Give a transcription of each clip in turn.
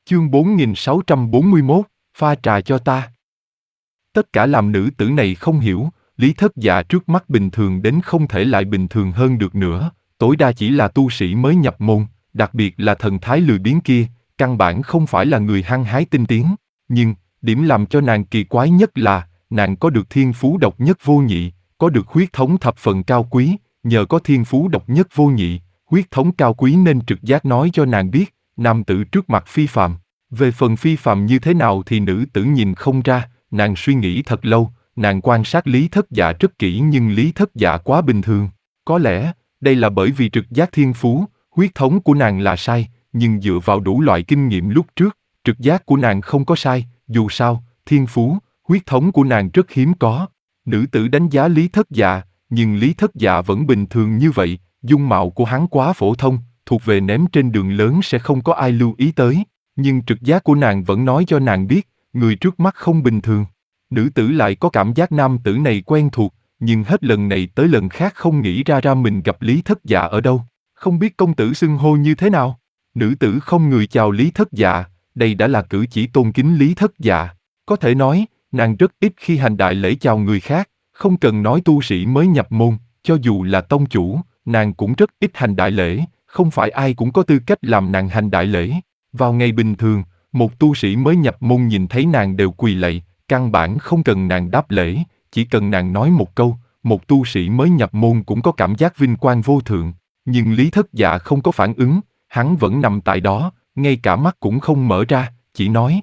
Chương 4641, pha trà cho ta. Tất cả làm nữ tử này không hiểu, Lý Thất Dạ trước mắt bình thường đến không thể lại bình thường hơn được nữa, tối đa chỉ là tu sĩ mới nhập môn, đặc biệt là thần thái lười biếng kia, căn bản không phải là người hăng hái tinh tiến. Nhưng, điểm làm cho nàng kỳ quái nhất là, nàng có được thiên phú độc nhất vô nhị, có được huyết thống thập phần cao quý, nhờ có thiên phú độc nhất vô nhị, huyết thống cao quý nên trực giác nói cho nàng biết, nam tử trước mặt phi phàm. Về phần phi phàm như thế nào thì nữ tử nhìn không ra, nàng suy nghĩ thật lâu, nàng quan sát Lý Thất Dạ rất kỹ nhưng Lý Thất Dạ quá bình thường. Có lẽ, đây là bởi vì trực giác thiên phú, huyết thống của nàng là sai, nhưng dựa vào đủ loại kinh nghiệm lúc trước, trực giác của nàng không có sai, dù sao, thiên phú, huyết thống của nàng rất hiếm có. Nữ tử đánh giá Lý Thất Dạ, nhưng Lý Thất Dạ vẫn bình thường như vậy, dung mạo của hắn quá phổ thông, thuộc về ném trên đường lớn sẽ không có ai lưu ý tới. Nhưng trực giác của nàng vẫn nói cho nàng biết, người trước mắt không bình thường. Nữ tử lại có cảm giác nam tử này quen thuộc, nhưng hết lần này tới lần khác không nghĩ ra mình gặp Lý Thất Dạ ở đâu. Không biết công tử xưng hô như thế nào? Nữ tử không người chào Lý Thất Dạ, đây đã là cử chỉ tôn kính Lý Thất Dạ. Có thể nói, nàng rất ít khi hành đại lễ chào người khác, không cần nói tu sĩ mới nhập môn, cho dù là tông chủ, nàng cũng rất ít hành đại lễ, không phải ai cũng có tư cách làm nàng hành đại lễ. Vào ngày bình thường, một tu sĩ mới nhập môn nhìn thấy nàng đều quỳ lạy, căn bản không cần nàng đáp lễ, chỉ cần nàng nói một câu, một tu sĩ mới nhập môn cũng có cảm giác vinh quang vô thượng. Nhưng Lý Thất Dạ không có phản ứng, hắn vẫn nằm tại đó, ngay cả mắt cũng không mở ra, chỉ nói: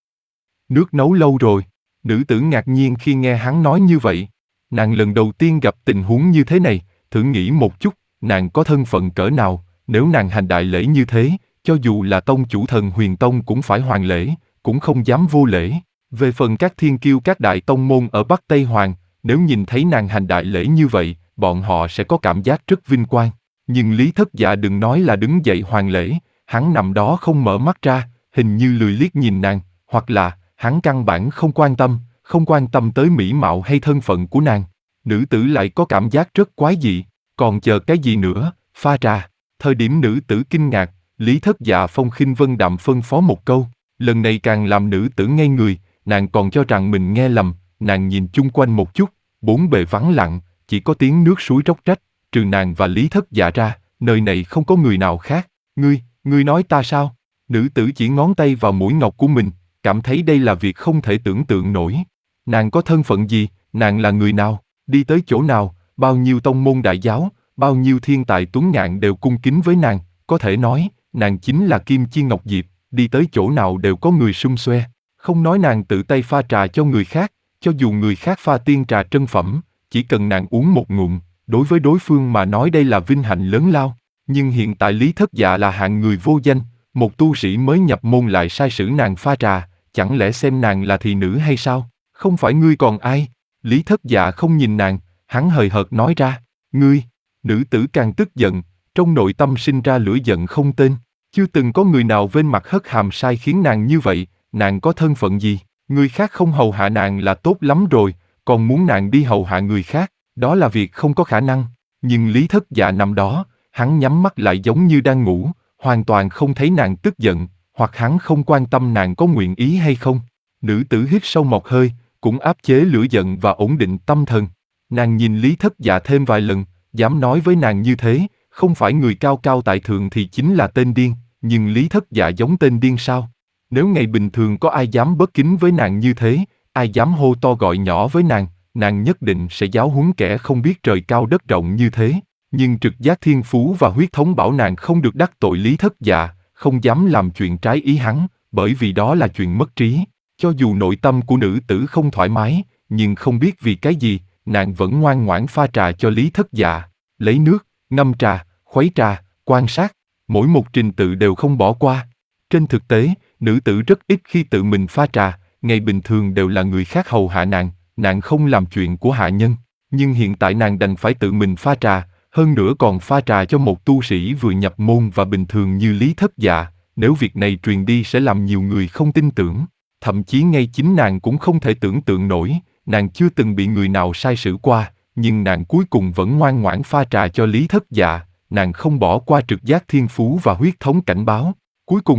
"Nước nấu lâu rồi." Nữ tử ngạc nhiên khi nghe hắn nói như vậy. Nàng lần đầu tiên gặp tình huống như thế này, thử nghĩ một chút, nàng có thân phận cỡ nào, nếu nàng hành đại lễ như thế, cho dù là tông chủ Thần Huyền Tông cũng phải hoàn lễ, cũng không dám vô lễ. Về phần các thiên kiêu các đại tông môn ở Bắc Tây Hoàng, nếu nhìn thấy nàng hành đại lễ như vậy, bọn họ sẽ có cảm giác rất vinh quang. Nhưng Lý Thất Dạ đừng nói là đứng dậy hoàn lễ, hắn nằm đó không mở mắt ra, hình như lười liếc nhìn nàng, hoặc là, hắn căn bản không quan tâm tới mỹ mạo hay thân phận của nàng. Nữ tử lại có cảm giác rất quái dị, còn chờ cái gì nữa, pha trà. Thời điểm nữ tử kinh ngạc, Lý Thất Dạ phong khinh vân đạm phân phó một câu, lần này càng làm nữ tử ngây người, nàng còn cho rằng mình nghe lầm, nàng nhìn chung quanh một chút, bốn bề vắng lặng, chỉ có tiếng nước suối róc rách, trừ nàng và Lý Thất Dạ ra, nơi này không có người nào khác. Ngươi nói ta sao? Nữ tử chỉ ngón tay vào mũi ngọc của mình, cảm thấy đây là việc không thể tưởng tượng nổi. Nàng có thân phận gì, nàng là người nào, đi tới chỗ nào, bao nhiêu tông môn đại giáo, bao nhiêu thiên tài tuấn ngạn đều cung kính với nàng, có thể nói, nàng chính là Kim Chi Ngọc Diệp, đi tới chỗ nào đều có người xum xuê. Không nói nàng tự tay pha trà cho người khác, cho dù người khác pha tiên trà trân phẩm, chỉ cần nàng uống một ngụm, đối với đối phương mà nói đây là vinh hạnh lớn lao. Nhưng hiện tại Lý Thất Dạ là hạng người vô danh, một tu sĩ mới nhập môn lại sai sử nàng pha trà, chẳng lẽ xem nàng là thị nữ hay sao? Không phải ngươi còn ai? Lý Thất Dạ không nhìn nàng, hắn hời hợt nói ra, ngươi. Nữ tử càng tức giận, trong nội tâm sinh ra lửa giận không tên. Chưa từng có người nào bên mặt hất hàm sai khiến nàng như vậy, nàng có thân phận gì? Người khác không hầu hạ nàng là tốt lắm rồi, còn muốn nàng đi hầu hạ người khác, đó là việc không có khả năng. Nhưng Lý Thất Dạ nằm đó, hắn nhắm mắt lại giống như đang ngủ, hoàn toàn không thấy nàng tức giận, hoặc hắn không quan tâm nàng có nguyện ý hay không. Nữ tử hít sâu một hơi, cũng áp chế lửa giận và ổn định tâm thần. Nàng nhìn Lý Thất Dạ thêm vài lần, dám nói với nàng như thế, không phải người cao cao tại thượng thì chính là tên điên, nhưng Lý Thất Dạ giống tên điên sao? Nếu ngày bình thường có ai dám bất kính với nàng như thế, ai dám hô to gọi nhỏ với nàng nhất định sẽ giáo huấn kẻ không biết trời cao đất rộng như thế. Nhưng trực giác thiên phú và huyết thống bảo nàng không được đắc tội Lý Thất Dạ, không dám làm chuyện trái ý hắn, bởi vì đó là chuyện mất trí. Cho dù nội tâm của nữ tử không thoải mái, nhưng không biết vì cái gì, nàng vẫn ngoan ngoãn pha trà cho Lý Thất Dạ, lấy nước, ngâm trà, khuấy trà, quan sát, mỗi một trình tự đều không bỏ qua. Trên thực tế, nữ tử rất ít khi tự mình pha trà, ngày bình thường đều là người khác hầu hạ nàng không làm chuyện của hạ nhân. Nhưng hiện tại nàng đành phải tự mình pha trà, hơn nữa còn pha trà cho một tu sĩ vừa nhập môn và bình thường như Lý Thất Dạ. Nếu việc này truyền đi sẽ làm nhiều người không tin tưởng. Thậm chí ngay chính nàng cũng không thể tưởng tượng nổi, nàng chưa từng bị người nào sai sử qua, nhưng nàng cuối cùng vẫn ngoan ngoãn pha trà cho Lý Thất Dạ, nàng không bỏ qua trực giác thiên phú và huyết thống cảnh báo. Cuối cùng nhất,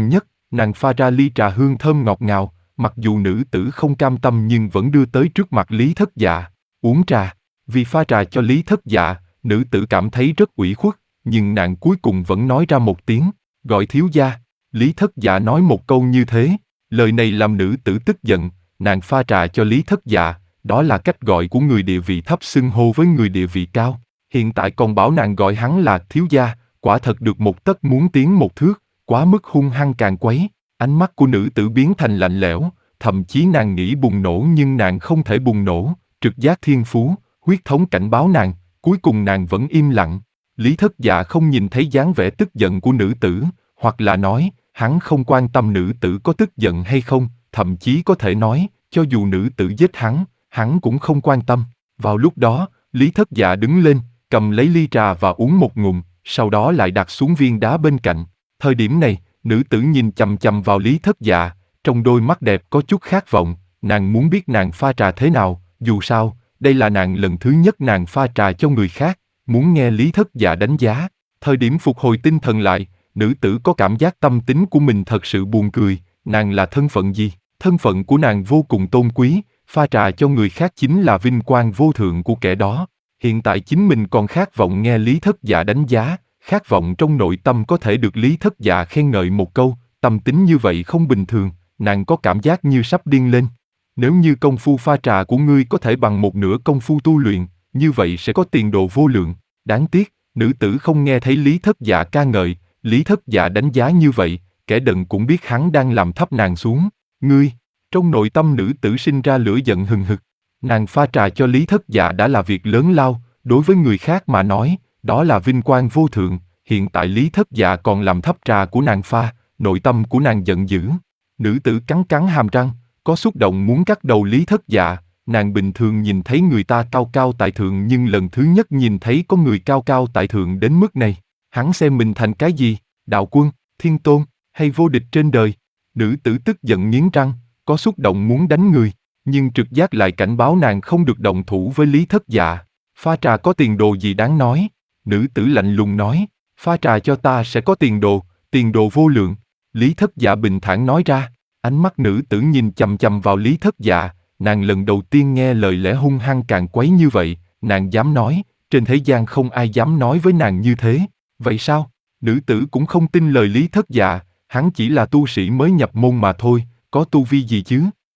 Nàng pha ra ly trà hương thơm ngọt ngào, mặc dù nữ tử không cam tâm nhưng vẫn đưa tới trước mặt Lý Thất Dạ. Uống trà. Vì pha trà cho Lý Thất Dạ, nữ tử cảm thấy rất ủy khuất, nhưng nàng cuối cùng vẫn nói ra một tiếng, gọi thiếu gia. Lý Thất Dạ nói một câu như thế, lời này làm nữ tử tức giận, nàng pha trà cho Lý Thất Dạ, đó là cách gọi của người địa vị thấp xưng hô với người địa vị cao. Hiện tại còn bảo nàng gọi hắn là thiếu gia, quả thật được một tấc muốn tiến một thước, quá mức hung hăng càng quấy. Ánh mắt của nữ tử biến thành lạnh lẽo, thậm chí nàng nghĩ bùng nổ nhưng nàng không thể bùng nổ, trực giác thiên phú, huyết thống cảnh báo nàng, cuối cùng nàng vẫn im lặng. Lý Thất Dạ không nhìn thấy dáng vẻ tức giận của nữ tử, hoặc là nói, hắn không quan tâm nữ tử có tức giận hay không, thậm chí có thể nói, cho dù nữ tử giết hắn cũng không quan tâm. Vào lúc đó, Lý Thất Dạ đứng lên, cầm lấy ly trà và uống một ngụm, sau đó lại đặt xuống viên đá bên cạnh. Thời điểm này, nữ tử nhìn chằm chằm vào Lý Thất Dạ, trong đôi mắt đẹp có chút khát vọng, nàng muốn biết nàng pha trà thế nào, dù sao, đây là nàng lần thứ nhất nàng pha trà cho người khác, muốn nghe Lý Thất Dạ đánh giá. Thời điểm phục hồi tinh thần lại, nữ tử có cảm giác tâm tính của mình thật sự buồn cười, nàng là thân phận gì? Thân phận của nàng vô cùng tôn quý, pha trà cho người khác chính là vinh quang vô thượng của kẻ đó. Hiện tại chính mình còn khát vọng nghe Lý Thất Dạ đánh giá, khát vọng trong nội tâm có thể được Lý Thất Dạ khen ngợi một câu, tâm tính như vậy không bình thường, nàng có cảm giác như sắp điên lên. Nếu như công phu pha trà của ngươi có thể bằng một nửa công phu tu luyện, như vậy sẽ có tiền đồ vô lượng. Đáng tiếc, nữ tử không nghe thấy Lý Thất Dạ ca ngợi, Lý Thất Dạ đánh giá như vậy, kẻ đần cũng biết hắn đang làm thấp nàng xuống. Ngươi, trong nội tâm nữ tử sinh ra lửa giận hừng hực. Nàng pha trà cho Lý Thất Dạ đã là việc lớn lao, đối với người khác mà nói, đó là vinh quang vô thượng, hiện tại Lý Thất Dạ còn làm thấp trà của nàng pha, nội tâm của nàng giận dữ. Nữ tử cắn cắn hàm răng, có xúc động muốn cắt đầu Lý Thất Dạ, nàng bình thường nhìn thấy người ta cao cao tại thượng nhưng lần thứ nhất nhìn thấy có người cao cao tại thượng đến mức này. Hắn xem mình thành cái gì, đạo quân, thiên tôn, hay vô địch trên đời? Nữ tử tức giận nghiến răng, có xúc động muốn đánh người, nhưng trực giác lại cảnh báo nàng không được động thủ với Lý Thất Dạ. Pha trà có tiền đồ gì đáng nói? Nữ tử lạnh lùng nói, pha trà cho ta sẽ có tiền đồ vô lượng. Lý Thất Dạ bình thản nói ra, ánh mắt nữ tử nhìn chằm chằm vào Lý Thất Dạ, nàng lần đầu tiên nghe lời lẽ hung hăng càng quấy như vậy, nàng dám nói, trên thế gian không ai dám nói với nàng như thế. Vậy sao? Nữ tử cũng không tin lời Lý Thất Dạ, hắn chỉ là tu sĩ mới nhập môn mà thôi, có tu vi gì chứ?